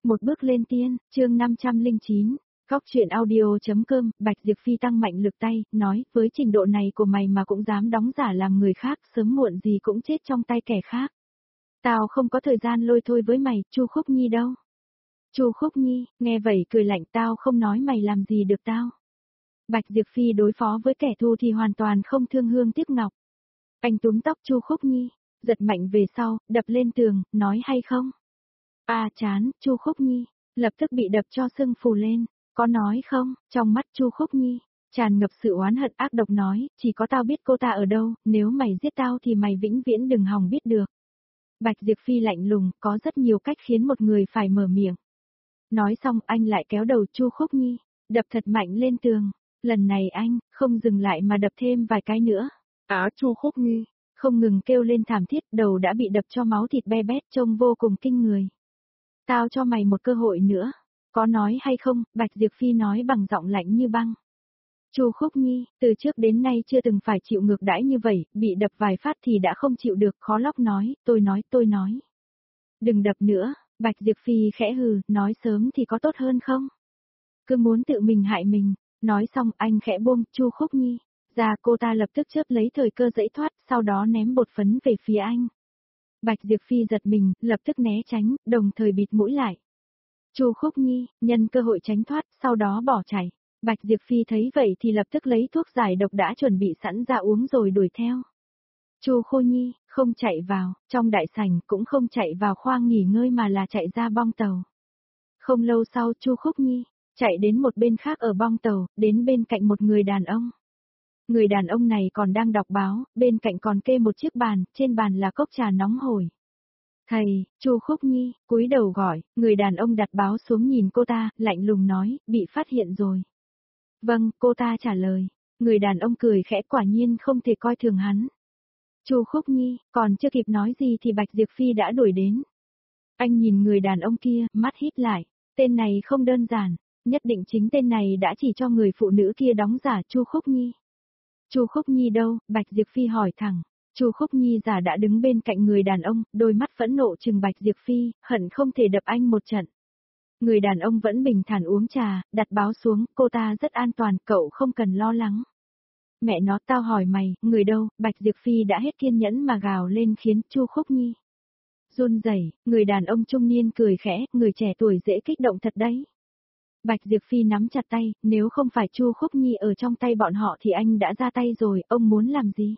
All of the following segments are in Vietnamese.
Một bước lên tiên, chương 509, Góc truyện audio.com, Bạch Diệp Phi tăng mạnh lực tay, nói, với trình độ này của mày mà cũng dám đóng giả làm người khác, sớm muộn gì cũng chết trong tay kẻ khác. Tao không có thời gian lôi thôi với mày, Chu Khúc Nhi đâu? Chu Khúc Nhi, nghe vậy cười lạnh, tao không nói mày làm gì được tao. Bạch Diệp Phi đối phó với kẻ thù thì hoàn toàn không thương hương tiếc ngọc. Anh túm tóc Chu Khúc Nhi, giật mạnh về sau, đập lên tường, nói hay không? Chán, Chu Khúc Nhi, lập tức bị đập cho sưng phù lên, có nói không? Trong mắt Chu Khúc Nhi, tràn ngập sự oán hận ác độc nói, chỉ có tao biết cô ta ở đâu, nếu mày giết tao thì mày vĩnh viễn đừng hòng biết được. Bạch Diệp Phi lạnh lùng, có rất nhiều cách khiến một người phải mở miệng. Nói xong anh lại kéo đầu Chu Khúc Nhi, đập thật mạnh lên tường, lần này anh, không dừng lại mà đập thêm vài cái nữa. Chu Khúc Nhi, không ngừng kêu lên thảm thiết, đầu đã bị đập cho máu thịt be bét trông vô cùng kinh người. Tao cho mày một cơ hội nữa, có nói hay không? Bạch Diệp Phi nói bằng giọng lạnh như băng. Chu Khúc Nhi, từ trước đến nay chưa từng phải chịu ngược đãi như vậy, bị đập vài phát thì đã không chịu được, khó lóc nói, tôi nói. Đừng đập nữa, Bạch Diệp Phi khẽ hừ, nói sớm thì có tốt hơn không? Cứ muốn tự mình hại mình, nói xong anh khẽ buông Chu Khúc Nhi ra, cô ta lập tức chớp lấy thời cơ giãy thoát, sau đó ném bột phấn về phía anh. Bạch Diệp Phi giật mình, lập tức né tránh, đồng thời bịt mũi lại. Chu Khúc Nhi, nhân cơ hội tránh thoát, sau đó bỏ chạy. Bạch Diệp Phi thấy vậy thì lập tức lấy thuốc giải độc đã chuẩn bị sẵn ra uống rồi đuổi theo. Chu Khô Nhi, không chạy vào, trong đại sảnh cũng không chạy vào khoang nghỉ ngơi mà là chạy ra bong tàu. Không lâu sau Chu Khúc Nhi, chạy đến một bên khác ở bong tàu, đến bên cạnh một người đàn ông. Người đàn ông này còn đang đọc báo, bên cạnh còn kê một chiếc bàn, trên bàn là cốc trà nóng hổi. Thầy, Chu Khúc Nhi, cúi đầu gọi, người đàn ông đặt báo xuống nhìn cô ta, lạnh lùng nói, bị phát hiện rồi. Vâng, cô ta trả lời. Người đàn ông cười khẽ, quả nhiên không thể coi thường hắn. Chu Khúc Nhi, còn chưa kịp nói gì thì Bạch Diệp Phi đã đuổi đến. Anh nhìn người đàn ông kia, mắt híp lại, tên này không đơn giản, nhất định chính tên này đã chỉ cho người phụ nữ kia đóng giả Chu Khúc Nhi. Chu Khúc Nhi đâu? Bạch Diệp Phi hỏi thẳng. Chu Khúc Nhi giả đã đứng bên cạnh người đàn ông, đôi mắt phẫn nộ trừng Bạch Diệp Phi, hận không thể đập anh một trận. Người đàn ông vẫn bình thản uống trà, đặt báo xuống, cô ta rất an toàn, cậu không cần lo lắng. Mẹ nó, tao hỏi mày, người đâu? Bạch Diệp Phi đã hết kiên nhẫn mà gào lên khiến Chu Khúc Nhi run rẩy. Người đàn ông trung niên cười khẽ, người trẻ tuổi dễ kích động thật đấy. Bạch Diệp Phi nắm chặt tay, nếu không phải Chu Khúc Nhi ở trong tay bọn họ thì anh đã ra tay rồi, ông muốn làm gì?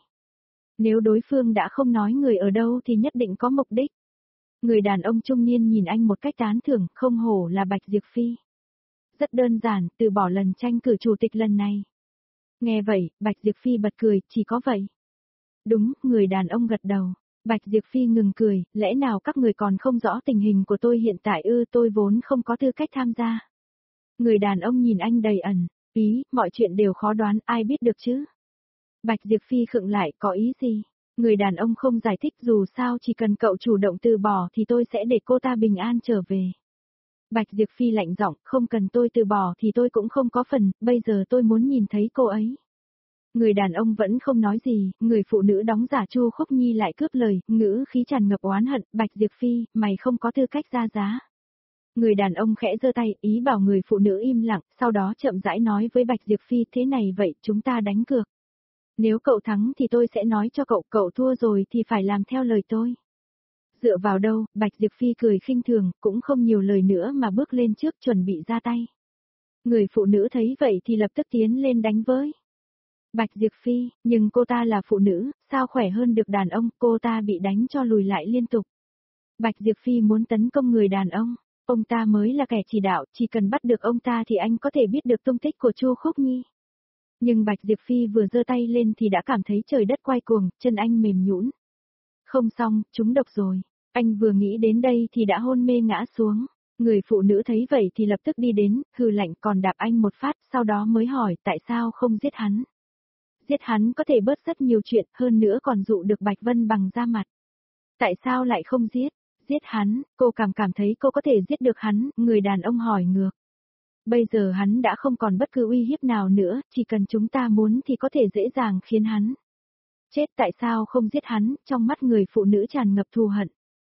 Nếu đối phương đã không nói người ở đâu thì nhất định có mục đích. Người đàn ông trung niên nhìn anh một cách tán thưởng, không hổ là Bạch Diệp Phi. Rất đơn giản, từ bỏ lần tranh cử chủ tịch lần này. Nghe vậy, Bạch Diệp Phi bật cười, chỉ có vậy. Đúng, người đàn ông gật đầu. Bạch Diệp Phi ngừng cười, lẽ nào các người còn không rõ tình hình của tôi hiện tại ư? Tôi vốn không có tư cách tham gia. Người đàn ông nhìn anh đầy ẩn, ý, mọi chuyện đều khó đoán, ai biết được chứ? Bạch Diệp Phi khựng lại, có ý gì? Người đàn ông không giải thích, dù sao chỉ cần cậu chủ động từ bỏ thì tôi sẽ để cô ta bình an trở về. Bạch Diệp Phi lạnh giọng, không cần tôi từ bỏ thì tôi cũng không có phần, bây giờ tôi muốn nhìn thấy cô ấy. Người đàn ông vẫn không nói gì, người phụ nữ đóng giả Chu Khúc Nhi lại cướp lời, ngữ khí tràn ngập oán hận, Bạch Diệp Phi, mày không có tư cách ra giá. Người đàn ông khẽ giơ tay, ý bảo người phụ nữ im lặng, sau đó chậm rãi nói với Bạch Diệp Phi, thế này vậy, chúng ta đánh cược. Nếu cậu thắng thì tôi sẽ nói cho cậu thua rồi thì phải làm theo lời tôi. Dựa vào đâu? Bạch Diệp Phi cười khinh thường, cũng không nhiều lời nữa mà bước lên trước chuẩn bị ra tay. Người phụ nữ thấy vậy thì lập tức tiến lên đánh với Bạch Diệp Phi, nhưng cô ta là phụ nữ, sao khỏe hơn được đàn ông, cô ta bị đánh cho lùi lại liên tục. Bạch Diệp Phi muốn tấn công người đàn ông ta mới là kẻ chỉ đạo, chỉ cần bắt được ông ta thì anh có thể biết được tung tích của Chu Khúc Nhi. Nhưng Bạch Diệp Phi vừa giơ tay lên thì đã cảm thấy trời đất quay cuồng, chân anh mềm nhũn. Không xong, trúng độc rồi. Anh vừa nghĩ đến đây thì đã hôn mê ngã xuống. Người phụ nữ thấy vậy thì lập tức đi đến, hừ lạnh còn đạp anh một phát, sau đó mới hỏi tại sao không giết hắn. Giết hắn có thể bớt rất nhiều chuyện, hơn nữa còn dụ được Bạch Vân Bằng ra mặt. Tại sao lại không giết? Giết hắn, cô cảm thấy cô có thể giết được hắn, người đàn ông hỏi ngược. Bây giờ hắn đã không còn bất cứ uy hiếp nào nữa, chỉ cần chúng ta muốn thì có thể dễ dàng khiến hắn chết. Tại sao không giết hắn? Trong mắt người phụ nữ tràn ngập thù hận.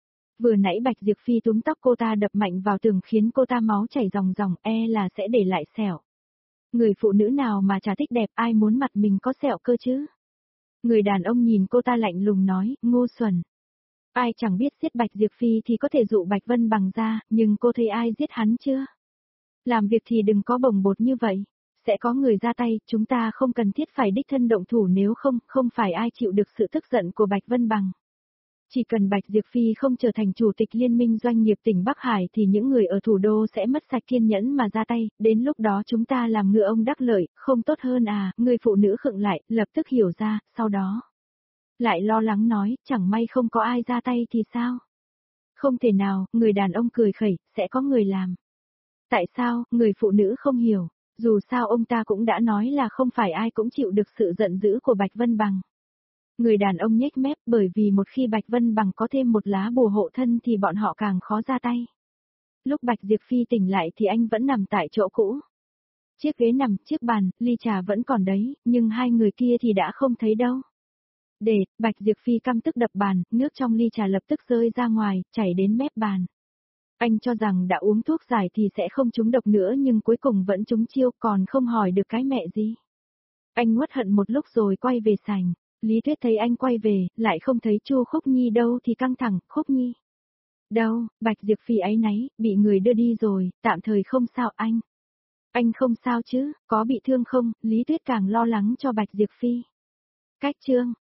Vừa nãy Bạch Diệp Phi túm tóc cô ta đập mạnh vào tường khiến cô ta máu chảy ròng ròng, là sẽ để lại sẹo. Người phụ nữ nào mà chả thích đẹp, ai muốn mặt mình có sẹo cơ chứ? Người đàn ông nhìn cô ta lạnh lùng nói, ngu xuẩn. Ai chẳng biết giết Bạch Diệp Phi thì có thể dụ Bạch Vân Bằng ra, nhưng cô thấy ai giết hắn chưa? Làm việc thì đừng có bồng bột như vậy. Sẽ có người ra tay, chúng ta không cần thiết phải đích thân động thủ, nếu không, không phải ai chịu được sự tức giận của Bạch Vân Bằng. Chỉ cần Bạch Diệp Phi không trở thành chủ tịch Liên minh doanh nghiệp tỉnh Bắc Hải thì những người ở thủ đô sẽ mất sạch kiên nhẫn mà ra tay, đến lúc đó chúng ta làm ngựa ông đắc lợi, không tốt hơn à? Người phụ nữ khựng lại, lập tức hiểu ra, sau đó lại lo lắng nói, chẳng may không có ai ra tay thì sao? Không thể nào, người đàn ông cười khẩy, sẽ có người làm. Tại sao? Người phụ nữ không hiểu, dù sao ông ta cũng đã nói là không phải ai cũng chịu được sự giận dữ của Bạch Vân Bằng. Người đàn ông nhếch mép, bởi vì một khi Bạch Vân Bằng có thêm một lá bùa hộ thân thì bọn họ càng khó ra tay. Lúc Bạch Diệp Phi tỉnh lại thì anh vẫn nằm tại chỗ cũ. Chiếc ghế nằm, chiếc bàn, ly trà vẫn còn đấy, nhưng hai người kia thì đã không thấy đâu. Bạch Diệp Phi căm tức đập bàn, nước trong ly trà lập tức rơi ra ngoài, chảy đến mép bàn. Anh cho rằng đã uống thuốc giải thì sẽ không trúng độc nữa nhưng cuối cùng vẫn trúng chiêu, còn không hỏi được cái mẹ gì. Anh uất hận một lúc rồi quay về sảnh. Lý Tuyết thấy anh quay về, lại không thấy Chu Khúc Nhi đâu thì căng thẳng, Khúc Nhi. Đâu, Bạch Diệp Phi áy náy, bị người đưa đi rồi, tạm thời không sao anh. Anh không sao chứ, có bị thương không? Lý Tuyết càng lo lắng cho Bạch Diệp Phi. Cách chương